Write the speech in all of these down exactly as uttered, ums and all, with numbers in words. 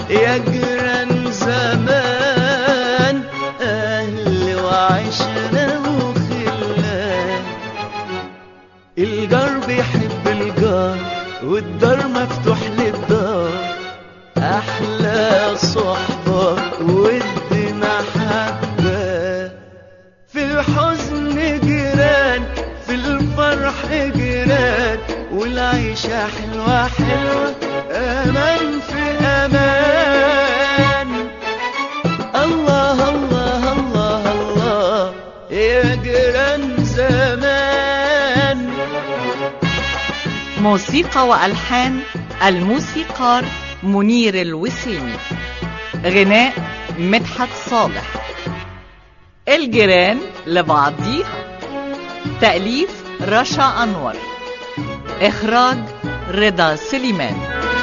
يا جيران زمان، أهل وعشرة وخلان. الجار بيحب الجار والدار مفتوح للدار، أحلى صحبة ود محبة. في الحزن جيران، في الفرح جيران، والعيشة حلوة حلوة، أمان في أمان. الله الله الله الله يا جيران زمان. موسيقى وألحان الموسيقار منير الوسيمي، غناء مدحت صالح. الجيران لبعضيها، تأليف رشا أنور، إخراج رضا سليمان.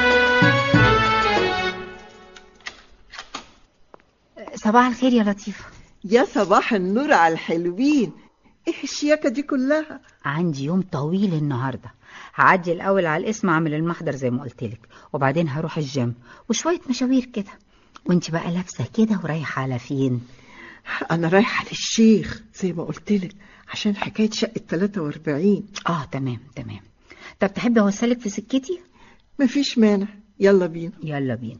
صباح الخير يا لطيفة. يا صباح النور على الحلوين. ايه الشياكة دي كلها؟ عندي يوم طويل النهاردة. هعدي الأول على الاسم أعمل المحضر زي ما قلتلك، وبعدين هروح الجيم وشوية مشاوير كده. وانت بقى لابسة كده ورايحة على فين؟ أنا رايحة للشيخ زي ما قلتلك عشان حكاية شقة ثلاثة وأربعين. آه تمام تمام. طب تحبي أوصلك في سكتي؟ مفيش مانع، يلا بينا. يلا بينا.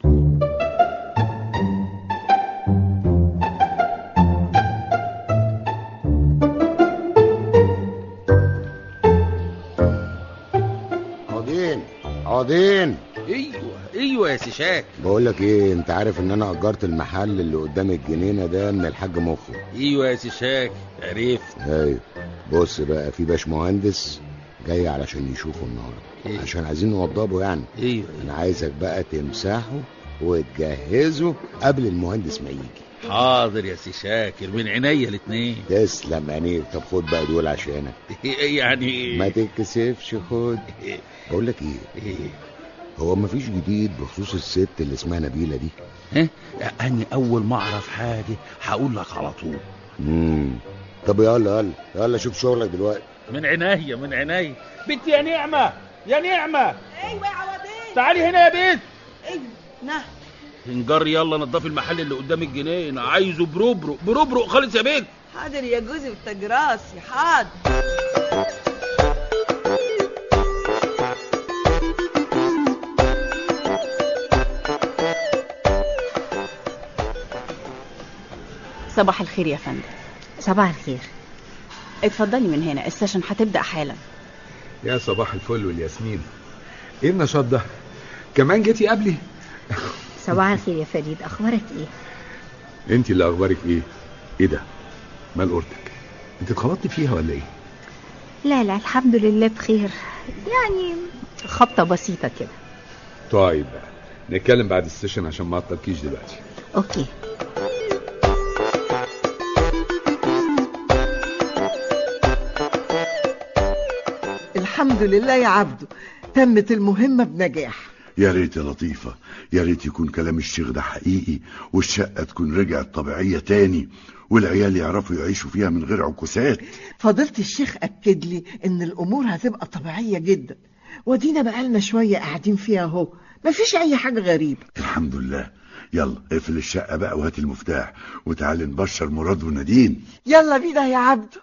عودين عودين. ايوه ايوه يا سيشاك. بقول لك ايه، انت عارف ان انا اجرت المحل اللي قدام الجنينه ده من الحاج مخو؟ ايوه يا سيشاك عرفت. ايوه. بص بقى، في باش مهندس جاي علشان يشوفه النهارده. إيه؟ عشان عايزين نوضبه يعني. ايوه انا عايزك بقى تمسحه وتجهزه قبل المهندس ما يجي. حاضر يا سي شاكر، من عينيا الاتنين. تسلم عينيك. طب خد بقى دول عشانك. يعني ما تتكسفش، خد. بقول لك ايه, إيه؟ هو ما فيش جديد بخصوص الست اللي اسمها نبيلة دي؟ ها؟ أني أول ما أعرف حاجة هقول لك على طول. امم طب يلا يلا يلا شوف شغلك دلوقتي. من عينيا من عينيا. بنت يا نعمة يا نعمة. ايوه يا عوضين. تعالي هنا يا بنت. ايوه نعم. نجر يلا نضف المحل اللي قدام الجنينة، عايزه بروبرو بروبرو خالص يا بنت. حاضر يا جوزي وتاج راسي، حاضر. صباح الخير يا فندم. صباح الخير. اتفضلي من هنا، السيشن هتبدأ حالا. يا صباح الفل والياسمين. ايه النشاط ده؟ كمان جيتي قبلي؟ صباح الخير يا فريد، اخبارك ايه؟ انت اللي اخبارك ايه؟ ايه ده؟ مال اوضتك؟ انت اتخبطتي فيها ولا ايه؟ لا لا الحمد لله بخير، يعني خبطة بسيطة كده. طيب بقى نتكلم بعد السيشن عشان ما اعطلكيش دلوقتي. اوكي. الحمد لله يا عبدو، تمت المهمة بنجاح. يا ريت يا لطيفة، يا ريت يكون كلام الشيخ ده حقيقي والشقة تكون رجعت طبيعية تاني والعيال يعرفوا يعيشوا فيها من غير عكوسات. فضيلة الشيخ أكد لي إن الأمور هتبقى طبيعية جدا، ودينا بقالنا شوية قاعدين فيها اهو، مفيش أي حاجة غريبة. الحمد لله. يلا اقفل الشقة بقى وهات المفتاح وتعال نبشر مراد ونادين. يلا بينا يا عبدو.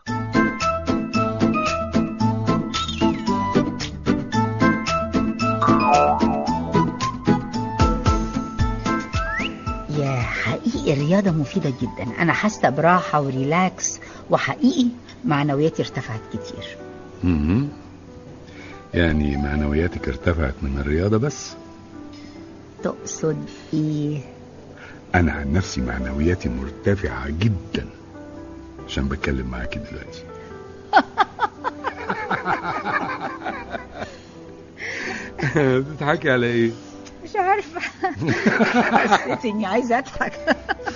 يا حقيقي الرياضة مفيدة جدا، أنا حاسة براحة وريلاكس، وحقيقي معنوياتي ارتفعت كتير. امم يعني معنوياتك ارتفعت من الرياضة بس؟ تقصد ايه؟ أنا عن نفسي معنوياتي مرتفعة جدا عشان بتكلم معاكي دلوقتي. بتضحكي على ايه؟ مش عارفة. حسيت اني عايزة اضحك.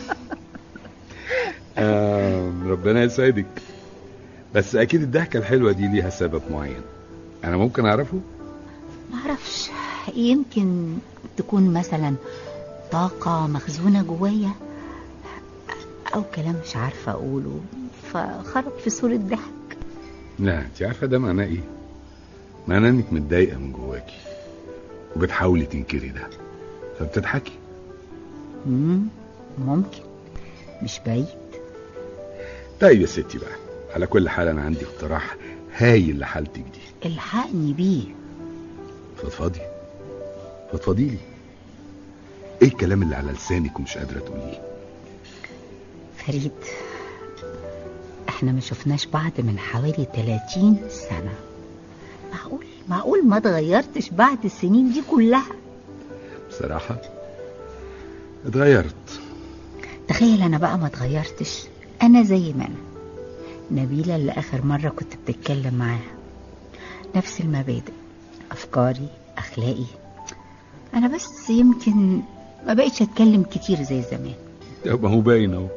آه ربنا يسعدك، بس اكيد الضحكة الحلوة دي ليها سبب معين، انا ممكن اعرفه؟ معرفش، يمكن تكون مثلا طاقة مخزونة جوايا او كلام مش عارفة اقوله فخرج في صورة ضحك. لا انت عارفة ده معناه ايه؟ معناه انك متضايقة من جواكي وبتحاولي تنكري ده فبتضحكي. مم. ممكن، مش بعيد. طيب يا ستي بقى، على كل حال انا عندي اقتراح هايل لحالتك دي. الحقني بيه. فضفضي فضفضي لي، ايه الكلام اللي على لسانك ومش قادره تقوليه؟ فريد، احنا ما شفناش بعض من حوالي ثلاثين سنة. معقول معقول ما اتغيرتش بعد السنين دي كلها؟ بصراحة اتغيرت. تخيل انا بقى ما اتغيرتش، انا زي ما انا، نبيلة اللي اخر مرة كنت بتتكلم معاها، نفس المبادئ، افكاري، اخلاقي. انا بس يمكن ما بقيتش اتكلم كتير زي زمان. ما هو باين اهو.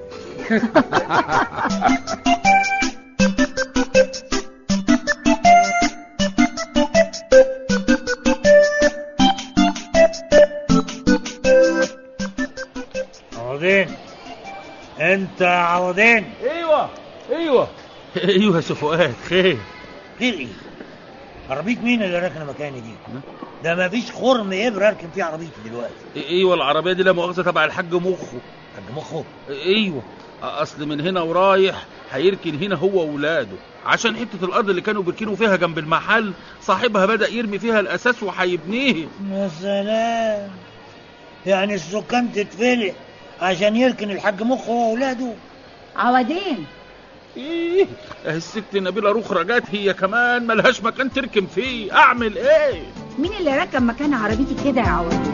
عوضين، انت عوضين؟ ايوه ايوه ايوه يا فؤاد. خير؟ خير ايه؟ عربية مين اللي راكنه مكاني دي؟ ده ما فيش خرم ابره اركن فيه عربيتي دلوقتي. ايوه العربيه دي لا مؤاخذه تبع الحاج مخه. حاج مخه؟ ايوه، اصل من هنا ورايح هيركن هنا هو واولاده، عشان حته الارض اللي كانوا بيركنوا فيها جنب المحل صاحبها بدا يرمي فيها الاساس وهيبنيه. يا سلام، يعني السكان تتفلق عشان يركن الحاج مخه هو واولاده؟ عوضين، ايه الست نبيلة رخرة جت هي كمان ملهاش مكان تركن فيه، اعمل ايه؟ مين اللي ركب مكان عربيتي كده يا عوضين؟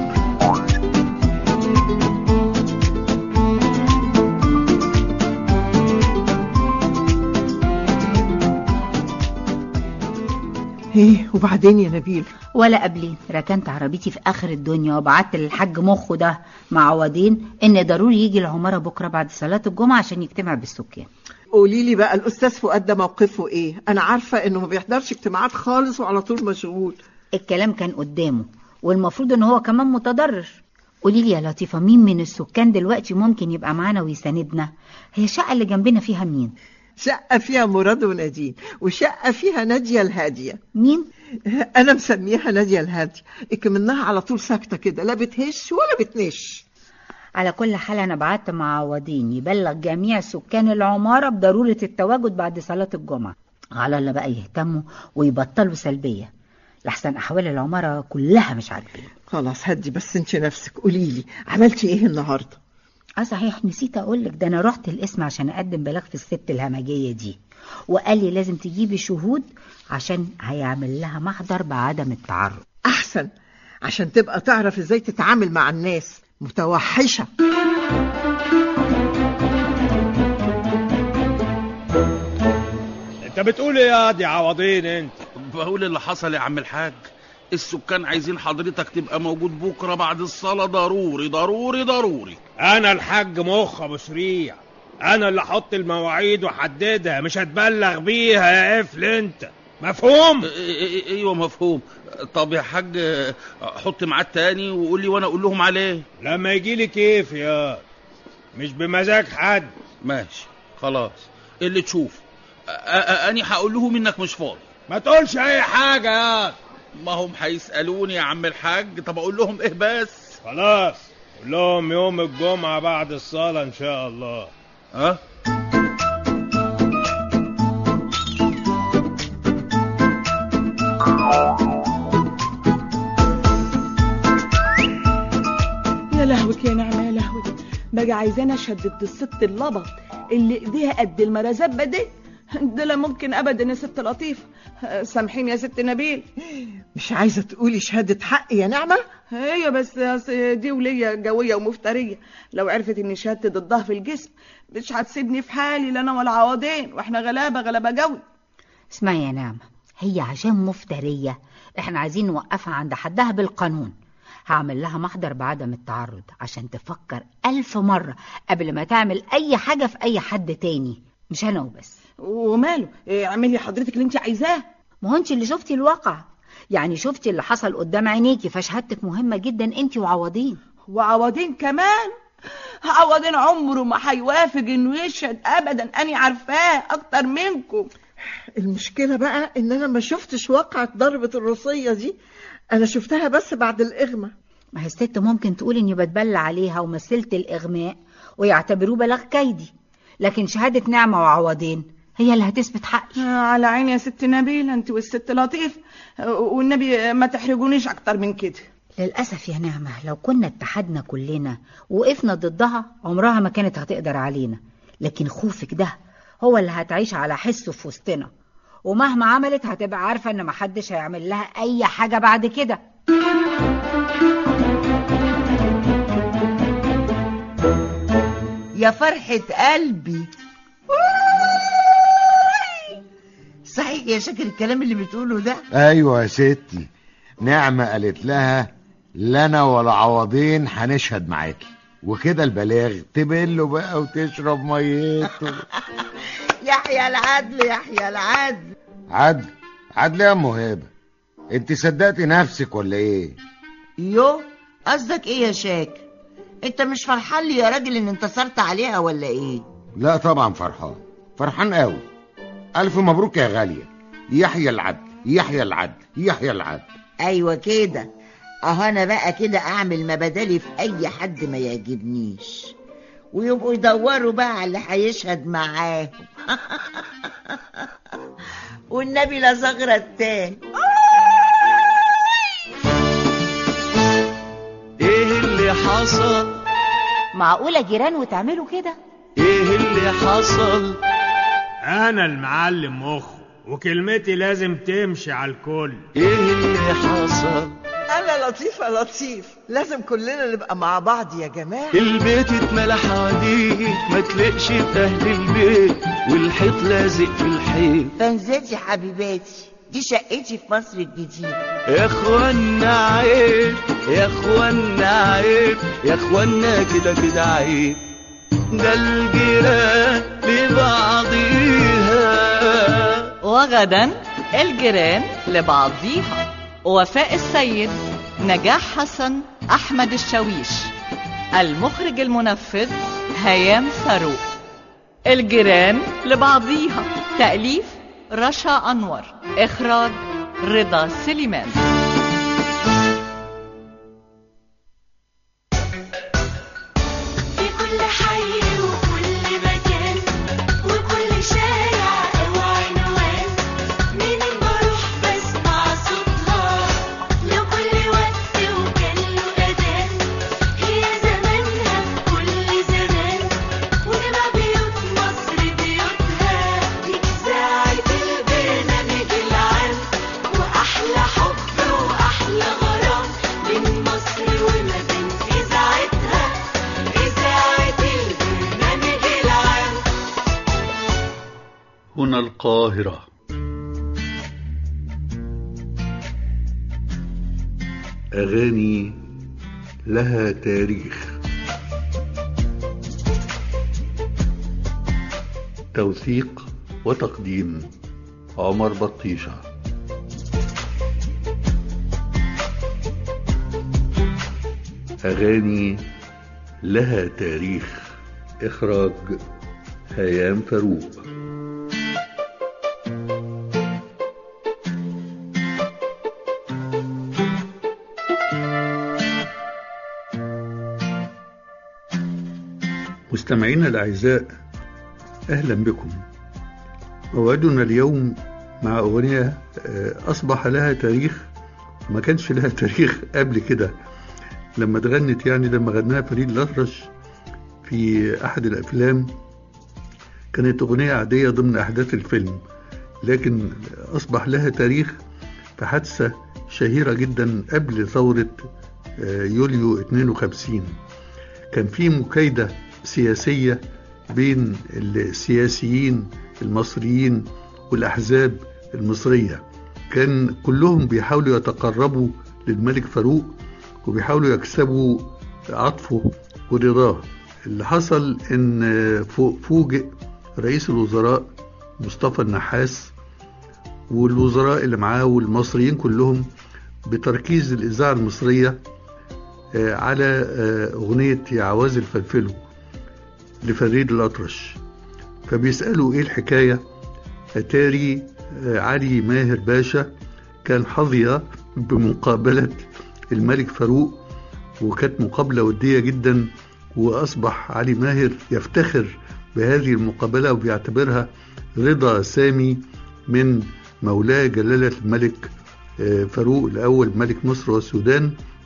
ايه وبعدين يا نبيل؟ ولا قبلين ركنت عربيتي في اخر الدنيا وبعت للحاج مخه ده مع عوضين ان ضروري يجي العمارة بكرة بعد صلاة الجمعة عشان يجتمع بالسكان. قولي لي بقى الاستاذ فؤاد ده موقفه ايه؟ انا عارفة انه ما بيحضرش اجتماعات خالص وعلى طول مشغول. الكلام كان قدامه والمفروض ان هو كمان متضرر. قولي لي يا لطيفة، مين من السكان دلوقتي ممكن يبقى معانا ويساندنا؟ هي الشقة اللي جنبنا فيها مين؟ شقة فيها مراد ونادين، وشقة فيها نادية الهادية. مين؟ أنا مسميها نادية الهادية، إكمنها على طول ساكتة كده، لا بتهش ولا بتنش. على كل حال أنا بعت مع عوضين يبلغ جميع سكان العمارة بضرورة التواجد بعد صلاة الجمعة، على اللي بقى يهتموا ويبطلوا سلبية، لحسن أحوال العمارة كلها مش عاجبين. خلاص هدي بس انت نفسك. قولي لي عملتي ايه النهارده؟ اه صحيح نسيت اقولك، ده انا رحت القسم عشان اقدم بلاغ في الست الهمجيه دي، وقال لي لازم تجيبي شهود عشان هيعمل لها محضر بعدم التعرض. احسن، عشان تبقى تعرف ازاي تتعامل مع الناس متوحشه. انت بتقول ايه يا دي عوضين؟ انت بقول اللي حصل يا عم الحاج، السكان عايزين حضرتك تبقى موجود بكرة بعد الصلاة، ضروري ضروري ضروري. انا الحاج مخ ابو سريع، انا اللي احط المواعيد واحددها، مش هتبلغ بيها يا قفل انت، مفهوم؟ ايوه مفهوم. طب يا حاج حط ميعاد تاني وقول لي وانا اقول لهم عليه لما يجي لي كيف يا مش بمزاج حد. ماشي خلاص اللي تشوف. اني هقول لهم انك مش فاضي. ما تقولش اي حاجه يا ما هم هيسألوني يا عم الحاج. طب اقول لهم ايه بس؟ خلاص قول لهم يوم الجمعة بعد الصلاة ان شاء الله. ها يا لهوك يا نعمة يا لهوك، بقى عايزانا اشهد ضد الست اللبط اللي ايديها قد المرازبة دي. ده لا ممكن ابدا يا ست لطيفة. سامحيني يا ست نبيل. مش عايزة تقولي شهادة حق يا نعمة؟ هي بس دي ولية قوية ومفترية، لو عرفت اني شهادتي ضدها في الجسم مش هتسيبني في حالي، لا انا ولا عوضين، واحنا غلابة غلابة قوي. اسمعي يا نعمة، هي عشان مفترية احنا عايزين نوقفها عند حدها بالقانون. هعمل لها محضر بعدم التعرض عشان تفكر ألف مرة قبل ما تعمل أي حاجة في أي حد تاني، مش أنا وبس. وماله، اعملي حضرتك اللي انت عايزاه. ما هو انت اللي شفتي الواقع، يعني شفتي اللي حصل قدام عينيكي، فشهادتك مهمة جدا انت وعوضين. وعوضين كمان؟ عوضين عمره ما هيوافق انه يشهد ابدا، اني عارفاه اكتر منكم. المشكلة بقى ان انا ما شفتش واقعة ضربة الروسية دي، انا شفتها بس بعد الاغمى. ما هي الست ممكن تقول اني بتبلى عليها ومثلت الاغماء ويعتبروه بلاغ كيدي، لكن شهادة نعمة وعوضين هي اللي هتثبت حقي. على عيني يا ست نبيلة، انت والست لطيف، والنبي ما تحرجونيش اكتر من كده. للأسف يا نعمة لو كنا اتحدنا كلنا وقفنا ضدها عمرها ما كانت هتقدر علينا، لكن خوفك ده هو اللي هتعيش على حسه في وسطنا، ومهما عملت هتبقى عارفة ان محدش هيعمل لها اي حاجة بعد كده. يا فرحة قلبي، صحيح يا شاكر الكلام اللي بتقوله ده؟ ايوه يا ستي، نعمة قالت لها لا انا ولا عوضين هنشهد معاكي، وكده البلاغ تبله بقى وتشرب ميته. يحيى العدل يحيى العدل. عدل عدل يا ام هبه، انت صدقتي نفسك ولا ايه؟ يو قصدك ايه يا شاكر؟ انت مش فرحان لي يا راجل ان انتصرت عليها ولا ايه؟ لا طبعا فرحان، فرحان قوي. الف مبروك يا غاليه، يحيى العدل يحيى العدل يحيى العدل. ايوه كده، اهو انا بقى كده اعمل ما بدالي في اي حد ما يعجبنيش، ويبقوا يدوروا بقى على اللي هيشهد معاهم. والنبي لا زغرة التاني. ايه اللي حصل؟ معقولة جيران وتعملوا كده؟ ايه اللي حصل؟ انا المعلم مخ وكلمتي لازم تمشي على الكل. ايه اللي حصل؟ انا لطيف يا لطيف، لازم كلنا نبقى مع بعض يا جماعة. البيت اتملى حواديت ما تلقش بأهل البيت، والحيط لازق في الحيط. فانزاتي حبيباتي، دي شقتي في مصر الجديدة. يا اخوانا عيب يا اخوانا عيب يا اخوانا كده كده عيب، ده الجيران لبعضيها. وغدا الجيران لبعضيها. وفاء السيد، نجاح حسن، أحمد الشاويش. المخرج المنفذ هيام فاروق. الجيران لبعضيها، تأليف رشا أنور، إخراج رضا سليمان. في كل حي وكل مكان وكل شارع أو عنوان، منين بروح بسمع صوتها لكل وقت وكان له أذان. هي زمانها في كل زمان، وجمع بيوت مصر بيوتها. إذاعة البرنامج العام، وأحلى حب وأحلى غرام من مصر وما بين إذاعتها. إذاعة البرنامج العام. هنا القاهرة. أغاني لها تاريخ. توثيق وتقديم عمر بطيشة. أغاني لها تاريخ. إخراج هيام فاروق. مستمعينا الأعزاء، أهلا بكم. موعدنا اليوم مع أغنية أصبح لها تاريخ، ما كانش لها تاريخ قبل كده لما اتغنت، يعني لما غناها فريد الأطرش في أحد الأفلام كانت أغنية عادية ضمن أحداث الفيلم، لكن أصبح لها تاريخ في حادثة شهيرة جدا قبل ثورة يوليو اثنين وخمسين. كان في مكايدة سياسية بين السياسيين المصريين والأحزاب المصرية، كان كلهم بيحاولوا يتقربوا للملك فاروق وبيحاولوا يكسبوا عطفه ورضاه. اللي حصل ان فوجئ رئيس الوزراء مصطفى النحاس والوزراء اللي معاه والمصريين كلهم بتركيز الإذاعة المصرية على أغنية يا عواز الفلفلو لفريد الأطرش، فبيسألوا ايه الحكاية. أتاري علي ماهر باشا كان حظي بمقابلة الملك فاروق وكانت مقابلة ودية جدا، وأصبح علي ماهر يفتخر بهذه المقابلة وبيعتبرها رضا سامي من مولاه جلالة الملك فاروق الأول ملك مصر والسودان،